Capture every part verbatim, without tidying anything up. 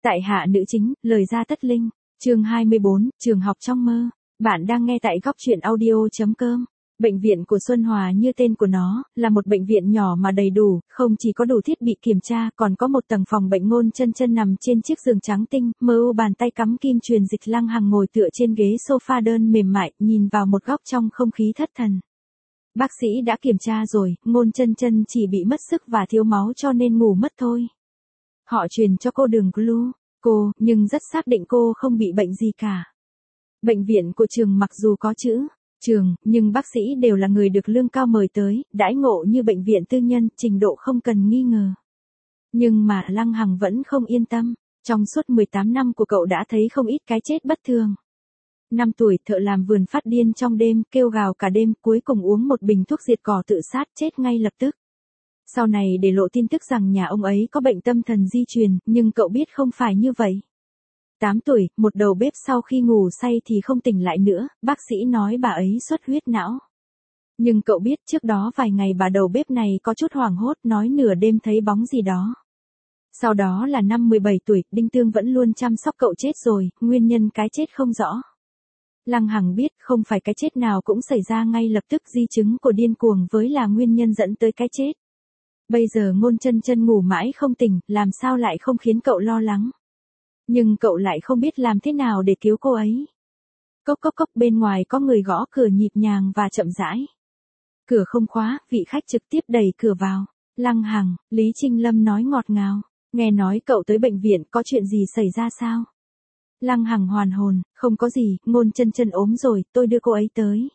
Tại hạ nữ chính, lời ra tất linh, chương hai mươi bốn, trường học trong mơ. Bạn đang nghe tại góc truyện audio.com. Bệnh viện của Xuân Hòa như tên của nó, là một bệnh viện nhỏ mà đầy đủ, không chỉ có đủ thiết bị kiểm tra, còn có một tầng phòng bệnh. Ngôn Chân Chân nằm trên chiếc giường trắng tinh, mơ u bàn tay cắm kim truyền dịch. Lăng Hằng ngồi tựa trên ghế sofa đơn mềm mại, nhìn vào một góc trong không khí thất thần. Bác sĩ đã kiểm tra rồi, Ngôn Chân Chân chỉ bị mất sức và thiếu máu cho nên ngủ mất thôi. Họ truyền cho cô đường glu, cô, nhưng rất xác định cô không bị bệnh gì cả. Bệnh viện của trường mặc dù có chữ trường, nhưng bác sĩ đều là người được lương cao mời tới, đãi ngộ như bệnh viện tư nhân, trình độ không cần nghi ngờ. Nhưng mà Lăng Hằng vẫn không yên tâm, trong suốt mười tám năm của cậu đã thấy không ít cái chết bất thường. Năm tuổi, thợ làm vườn phát điên trong đêm, kêu gào cả đêm, cuối cùng uống một bình thuốc diệt cỏ tự sát, chết ngay lập tức. Sau này để lộ tin tức rằng nhà ông ấy có bệnh tâm thần di truyền, nhưng cậu biết không phải như vậy. tám tuổi, một đầu bếp sau khi ngủ say thì không tỉnh lại nữa, bác sĩ nói bà ấy xuất huyết não. Nhưng cậu biết trước đó vài ngày bà đầu bếp này có chút hoảng hốt, nói nửa đêm thấy bóng gì đó. Sau đó là năm mười bảy tuổi, Đinh Tương vẫn luôn chăm sóc cậu chết rồi, nguyên nhân cái chết không rõ. Lăng Hằng biết không phải cái chết nào cũng xảy ra ngay lập tức, di chứng của điên cuồng với là nguyên nhân dẫn tới cái chết. Bây giờ Ngôn Chân Chân ngủ mãi không tỉnh, làm sao lại không khiến cậu lo lắng. Nhưng cậu lại không biết làm thế nào để cứu cô ấy. Cốc cốc cốc, bên ngoài có người gõ cửa nhịp nhàng và chậm rãi. Cửa không khóa, vị khách trực tiếp đẩy cửa vào. Lăng Hằng, Lý Trinh Lâm nói ngọt ngào. Nghe nói cậu tới bệnh viện, có chuyện gì xảy ra sao? Lăng Hằng hoàn hồn, không có gì, Ngôn Chân Chân ốm rồi, tôi đưa cô ấy tới.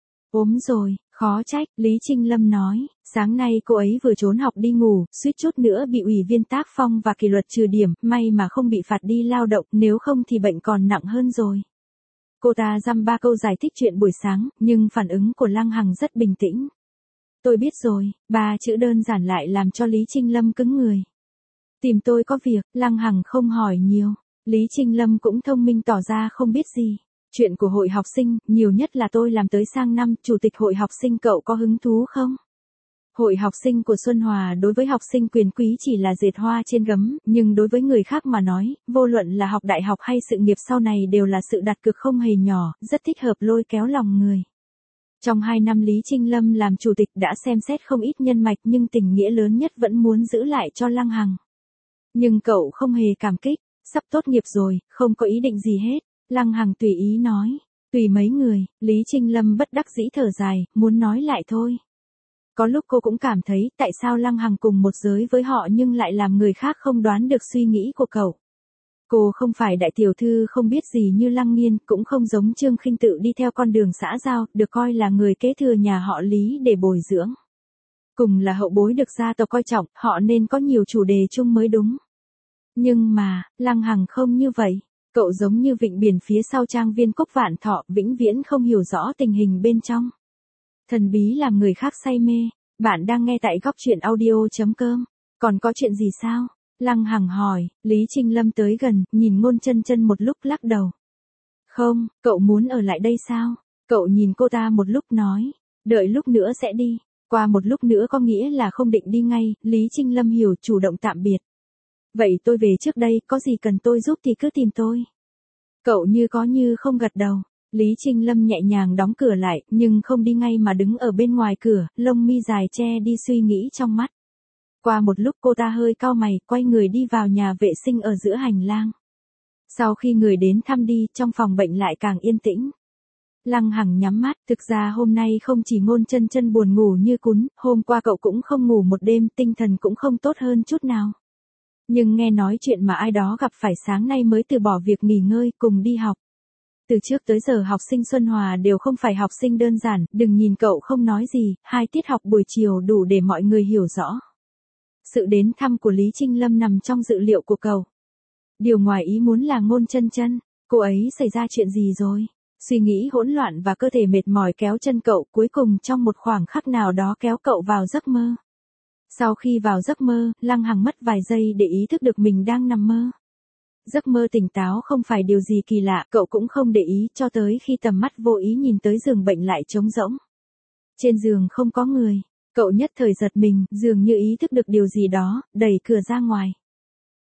Ốm rồi, khó trách, Lý Trinh Lâm nói, sáng nay cô ấy vừa trốn học đi ngủ, suýt chút nữa bị ủy viên tác phong và kỷ luật trừ điểm, may mà không bị phạt đi lao động, nếu không thì bệnh còn nặng hơn rồi. Cô ta dăm ba câu giải thích chuyện buổi sáng, nhưng phản ứng của Lăng Hằng rất bình tĩnh. Tôi biết rồi, ba chữ đơn giản lại làm cho Lý Trinh Lâm cứng người. Tìm tôi có việc, Lăng Hằng không hỏi nhiều, Lý Trinh Lâm cũng thông minh tỏ ra không biết gì. Chuyện của hội học sinh, nhiều nhất là tôi làm tới sang năm, chủ tịch hội học sinh cậu có hứng thú không? Hội học sinh của Xuân Hòa đối với học sinh quyền quý chỉ là dệt hoa trên gấm, nhưng đối với người khác mà nói, vô luận là học đại học hay sự nghiệp sau này đều là sự đặt cược không hề nhỏ, rất thích hợp lôi kéo lòng người. Trong hai năm Lý Trinh Lâm làm chủ tịch đã xem xét không ít nhân mạch, nhưng tình nghĩa lớn nhất vẫn muốn giữ lại cho Lăng Hằng. Nhưng cậu không hề cảm kích, sắp tốt nghiệp rồi, không có ý định gì hết. Lăng Hằng tùy ý nói, tùy mấy người, Lý Trinh Lâm bất đắc dĩ thở dài, muốn nói lại thôi. Có lúc cô cũng cảm thấy tại sao Lăng Hằng cùng một giới với họ nhưng lại làm người khác không đoán được suy nghĩ của cậu. Cô không phải đại tiểu thư không biết gì như Lăng Nghiên, cũng không giống Trương Khinh Tự đi theo con đường xã giao, được coi là người kế thừa nhà họ Lý để bồi dưỡng. Cùng là hậu bối được gia tộc coi trọng, họ nên có nhiều chủ đề chung mới đúng. Nhưng mà, Lăng Hằng không như vậy. Cậu giống như vịnh biển phía sau trang viên Cốc Vạn Thọ, vĩnh viễn không hiểu rõ tình hình bên trong. Thần bí làm người khác say mê. Bạn đang nghe tại góc truyện audio.com. Còn có chuyện gì sao? Lăng Hằng hỏi. Lý Trinh Lâm tới gần, nhìn Ngôn Chân Chân một lúc lắc đầu. Không, cậu muốn ở lại đây sao? Cậu nhìn cô ta một lúc nói. Đợi lúc nữa sẽ đi. Qua một lúc nữa có nghĩa là không định đi ngay. Lý Trinh Lâm hiểu, chủ động tạm biệt. Vậy tôi về trước đây, có gì cần tôi giúp thì cứ tìm tôi. Cậu như có như không gật đầu. Lý Trinh Lâm nhẹ nhàng đóng cửa lại, nhưng không đi ngay mà đứng ở bên ngoài cửa, lông mi dài che đi suy nghĩ trong mắt. Qua một lúc cô ta hơi cau mày, quay người đi vào nhà vệ sinh ở giữa hành lang. Sau khi người đến thăm đi, trong phòng bệnh lại càng yên tĩnh. Lăng Hằng nhắm mắt, thực ra hôm nay không chỉ Ngôn Chân Chân buồn ngủ như cún, hôm qua cậu cũng không ngủ một đêm, tinh thần cũng không tốt hơn chút nào. Nhưng nghe nói chuyện mà ai đó gặp phải sáng nay mới từ bỏ việc nghỉ ngơi, cùng đi học. Từ trước tới giờ học sinh Xuân Hòa đều không phải học sinh đơn giản, đừng nhìn cậu không nói gì, hai tiết học buổi chiều đủ để mọi người hiểu rõ. Sự đến thăm của Lý Trinh Lâm nằm trong dự liệu của cậu. Điều ngoài ý muốn là Ngôn Chân Chân, cô ấy xảy ra chuyện gì rồi? Suy nghĩ hỗn loạn và cơ thể mệt mỏi kéo chân cậu, cuối cùng trong một khoảng khắc nào đó kéo cậu vào giấc mơ. Sau khi vào giấc mơ, Lăng Hằng mất vài giây để ý thức được mình đang nằm mơ. Giấc mơ tỉnh táo không phải điều gì kỳ lạ, cậu cũng không để ý cho tới khi tầm mắt vô ý nhìn tới giường bệnh lại trống rỗng. Trên giường không có người, cậu nhất thời giật mình, dường như ý thức được điều gì đó, đẩy cửa ra ngoài.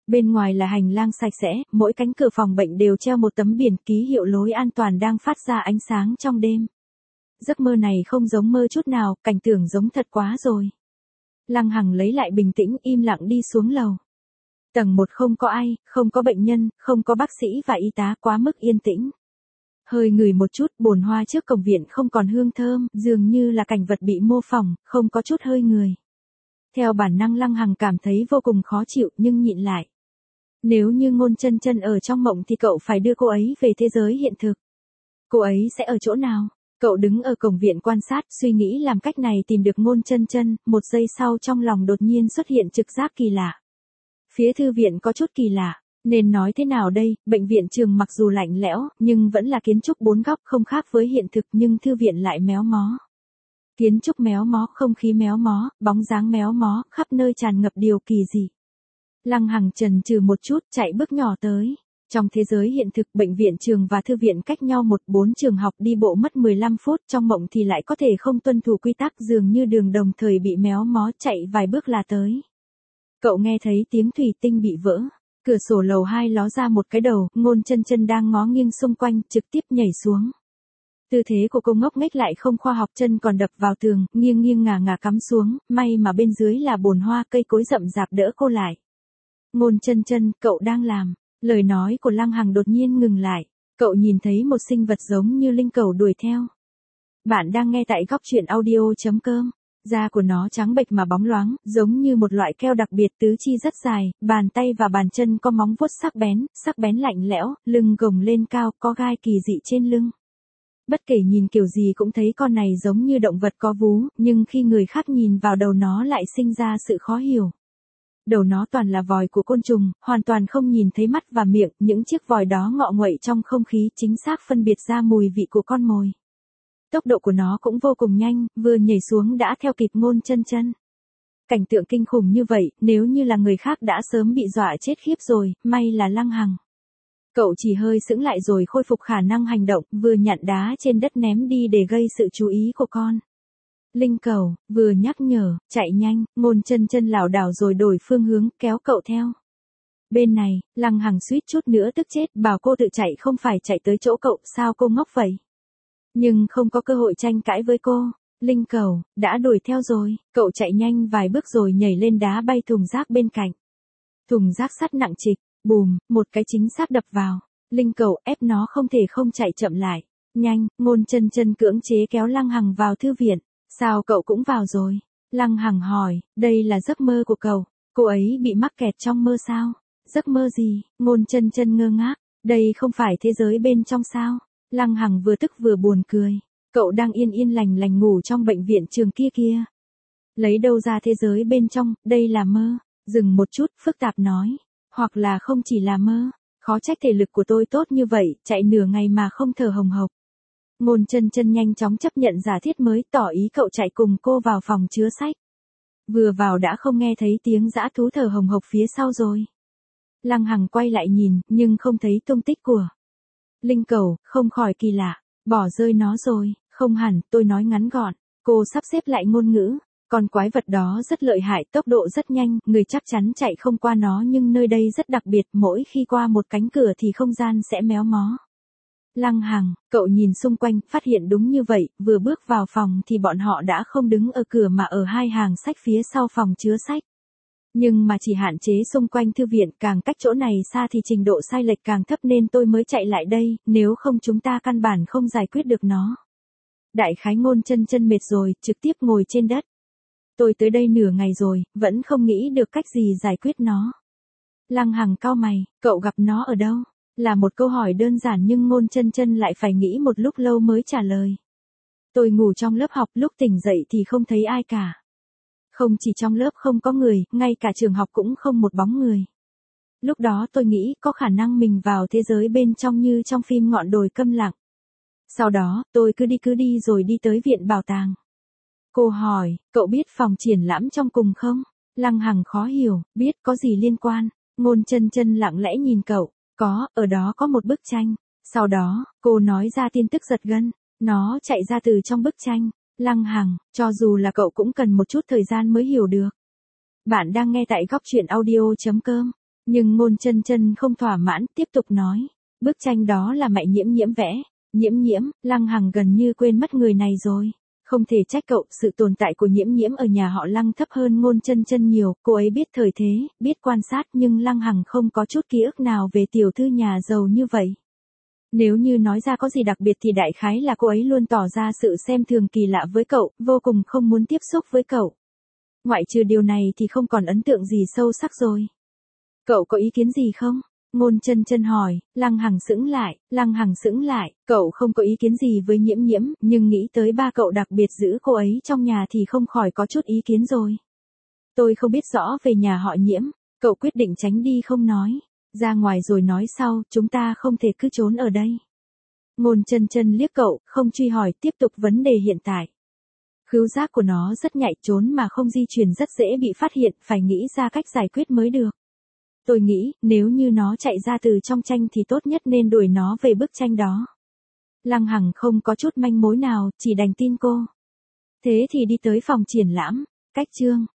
Bên ngoài là hành lang sạch sẽ, mỗi cánh cửa phòng bệnh đều treo một tấm biển ký hiệu lối an toàn đang phát ra ánh sáng trong đêm. Giấc mơ này không giống mơ chút nào, cảnh tượng giống thật quá rồi. Lăng Hằng lấy lại bình tĩnh, im lặng đi xuống lầu. Tầng một không có ai, không có bệnh nhân, không có bác sĩ và y tá, quá mức yên tĩnh. Hơi ngửi một chút, bồn hoa trước cổng viện không còn hương thơm, dường như là cảnh vật bị mô phỏng, không có chút hơi người. Theo bản năng Lăng Hằng cảm thấy vô cùng khó chịu nhưng nhịn lại. Nếu như Ngôn Chân Chân ở trong mộng thì cậu phải đưa cô ấy về thế giới hiện thực. Cô ấy sẽ ở chỗ nào? Cậu đứng ở cổng viện quan sát, suy nghĩ làm cách này tìm được Ngôn Chân Chân, một giây sau trong lòng đột nhiên xuất hiện trực giác kỳ lạ. Phía thư viện có chút kỳ lạ, nên nói thế nào đây, bệnh viện trường mặc dù lạnh lẽo, nhưng vẫn là kiến trúc bốn góc không khác với hiện thực nhưng thư viện lại méo mó. Kiến trúc méo mó, không khí méo mó, bóng dáng méo mó, khắp nơi tràn ngập điều kỳ dị. Lăng Hằng chần chừ một chút, chạy bước nhỏ tới. Trong thế giới hiện thực, bệnh viện trường và thư viện cách nhau một bốn trường học đi bộ mất mười lăm phút, trong mộng thì lại có thể không tuân thủ quy tắc, dường như đường đồng thời bị méo mó, chạy vài bước là tới. Cậu nghe thấy tiếng thủy tinh bị vỡ. Cửa sổ lầu hai ló ra một cái đầu, Ngôn Chân Chân đang ngó nghiêng xung quanh, trực tiếp nhảy xuống. Tư thế của cô ngốc nghếch lại không khoa học, chân còn đập vào tường, nghiêng nghiêng ngả ngả cắm xuống, may mà bên dưới là bồn hoa cây cối rậm rạp đỡ cô lại. Ngôn Chân Chân, cậu đang làm. Lời nói của Lăng Hằng đột nhiên ngừng lại. Cậu nhìn thấy một sinh vật giống như linh cẩu đuổi theo. Bạn đang nghe tại góc truyện audio chấm com. Da của nó trắng bệch mà bóng loáng, giống như một loại keo đặc biệt, tứ chi rất dài, bàn tay và bàn chân có móng vuốt sắc bén, sắc bén lạnh lẽo, lưng gồng lên cao, có gai kỳ dị trên lưng. Bất kể nhìn kiểu gì cũng thấy con này giống như động vật có vú, nhưng khi người khác nhìn vào đầu nó lại sinh ra sự khó hiểu. Đầu nó toàn là vòi của côn trùng, hoàn toàn không nhìn thấy mắt và miệng, những chiếc vòi đó ngọ nguậy trong không khí, chính xác phân biệt ra mùi vị của con mồi. Tốc độ của nó cũng vô cùng nhanh, vừa nhảy xuống đã theo kịp Ngôn Chân Chân. Cảnh tượng kinh khủng như vậy, nếu như là người khác đã sớm bị dọa chết khiếp rồi, may là Lăng Hằng. Cậu chỉ hơi sững lại rồi khôi phục khả năng hành động, vừa nhặt đá trên đất ném đi để gây sự chú ý của con linh cẩu, vừa nhắc nhở, chạy nhanh, Ngôn Chân Chân lảo đảo rồi đổi phương hướng, kéo cậu theo. Bên này, Lăng Hằng suýt chút nữa tức chết, bảo cô tự chạy không phải chạy tới chỗ cậu, sao cô ngốc vậy? Nhưng không có cơ hội tranh cãi với cô. Linh cẩu, đã đuổi theo rồi, cậu chạy nhanh vài bước rồi nhảy lên đá bay thùng rác bên cạnh. Thùng rác sắt nặng trịch, bùm, một cái chính xác đập vào. Linh cẩu ép nó không thể không chạy chậm lại. Nhanh, Ngôn Chân Chân cưỡng chế kéo Lăng Hằng vào thư viện. Sao cậu cũng vào rồi? Lăng Hằng hỏi, đây là giấc mơ của cậu. Cô ấy bị mắc kẹt trong mơ sao? Giấc mơ gì? Ngôn Chân Chân ngơ ngác, đây không phải thế giới bên trong sao? Lăng Hằng vừa tức vừa buồn cười. Cậu đang yên yên lành lành ngủ trong bệnh viện trường kia kia. Lấy đâu ra thế giới bên trong, đây là mơ. Dừng một chút, phức tạp nói. Hoặc là không chỉ là mơ. Khó trách thể lực của tôi tốt như vậy, chạy nửa ngày mà không thở hồng hộc. Ngôn Chân Chân nhanh chóng chấp nhận giả thiết mới, tỏ ý cậu chạy cùng cô vào phòng chứa sách. Vừa vào đã không nghe thấy tiếng dã thú thở hồng hộc phía sau rồi. Lăng Hằng quay lại nhìn, nhưng không thấy tung tích của linh cẩu, không khỏi kỳ lạ. Bỏ rơi nó rồi, không hẳn, tôi nói ngắn gọn. Cô sắp xếp lại ngôn ngữ. Con quái vật đó rất lợi hại, tốc độ rất nhanh, người chắc chắn chạy không qua nó, nhưng nơi đây rất đặc biệt, mỗi khi qua một cánh cửa thì không gian sẽ méo mó. Lăng Hằng, cậu nhìn xung quanh, phát hiện đúng như vậy, vừa bước vào phòng thì bọn họ đã không đứng ở cửa mà ở hai hàng sách phía sau phòng chứa sách. Nhưng mà chỉ hạn chế xung quanh thư viện, càng cách chỗ này xa thì trình độ sai lệch càng thấp nên tôi mới chạy lại đây, nếu không chúng ta căn bản không giải quyết được nó. Đại khái Ngôn Chân Chân mệt rồi, trực tiếp ngồi trên đất. Tôi tới đây nửa ngày rồi, vẫn không nghĩ được cách gì giải quyết nó. Lăng Hằng cau mày, cậu gặp nó ở đâu? Là một câu hỏi đơn giản nhưng Ngôn Chân Chân lại phải nghĩ một lúc lâu mới trả lời. Tôi ngủ trong lớp học, lúc tỉnh dậy thì không thấy ai cả. Không chỉ trong lớp không có người, ngay cả trường học cũng không một bóng người. Lúc đó tôi nghĩ có khả năng mình vào thế giới bên trong như trong phim Ngọn đồi câm lặng. Sau đó, tôi cứ đi cứ đi rồi đi tới viện bảo tàng. Cô hỏi, cậu biết phòng triển lãm trong cùng không? Lăng Hằng khó hiểu, biết có gì liên quan. Ngôn Chân Chân lặng lẽ nhìn cậu, có, ở đó có một bức tranh. Sau đó, cô nói ra tin tức giật gân, nó chạy ra từ trong bức tranh. Lăng Hằng, cho dù là cậu cũng cần một chút thời gian mới hiểu được. Bạn đang nghe tại góc truyện audio chấm com. Nhưng Ngôn Chân Chân không thỏa mãn, tiếp tục nói, bức tranh đó là mẹ Nhiễm Nhiễm vẽ. Nhiễm Nhiễm, Lăng Hằng gần như quên mất người này rồi. Không thể trách cậu, sự tồn tại của Nhiễm Nhiễm ở nhà họ Lăng thấp hơn Ngôn Chân Chân nhiều, cô ấy biết thời thế, biết quan sát nhưng Lăng Hằng không có chút ký ức nào về tiểu thư nhà giàu như vậy. Nếu như nói ra có gì đặc biệt thì đại khái là cô ấy luôn tỏ ra sự xem thường kỳ lạ với cậu, vô cùng không muốn tiếp xúc với cậu. Ngoại trừ điều này thì không còn ấn tượng gì sâu sắc rồi. Cậu có ý kiến gì không? Ngôn Chân Chân hỏi. Lăng Hằng sững lại, Lăng Hằng sững lại, cậu không có ý kiến gì với Nhiễm Nhiễm, nhưng nghĩ tới ba cậu đặc biệt giữ cô ấy trong nhà thì không khỏi có chút ý kiến rồi. Tôi không biết rõ về nhà họ Nhiễm, cậu quyết định tránh đi không nói. Ra ngoài rồi nói sau, chúng ta không thể cứ trốn ở đây. Ngôn Chân Chân liếc cậu, không truy hỏi, tiếp tục vấn đề hiện tại. Khứu giác của nó rất nhạy, trốn mà không di chuyển rất dễ bị phát hiện, phải nghĩ ra cách giải quyết mới được. Tôi nghĩ, nếu như nó chạy ra từ trong tranh thì tốt nhất nên đuổi nó về bức tranh đó. Lăng Hằng không có chút manh mối nào, chỉ đành tin cô. Thế thì đi tới phòng triển lãm, cách chương.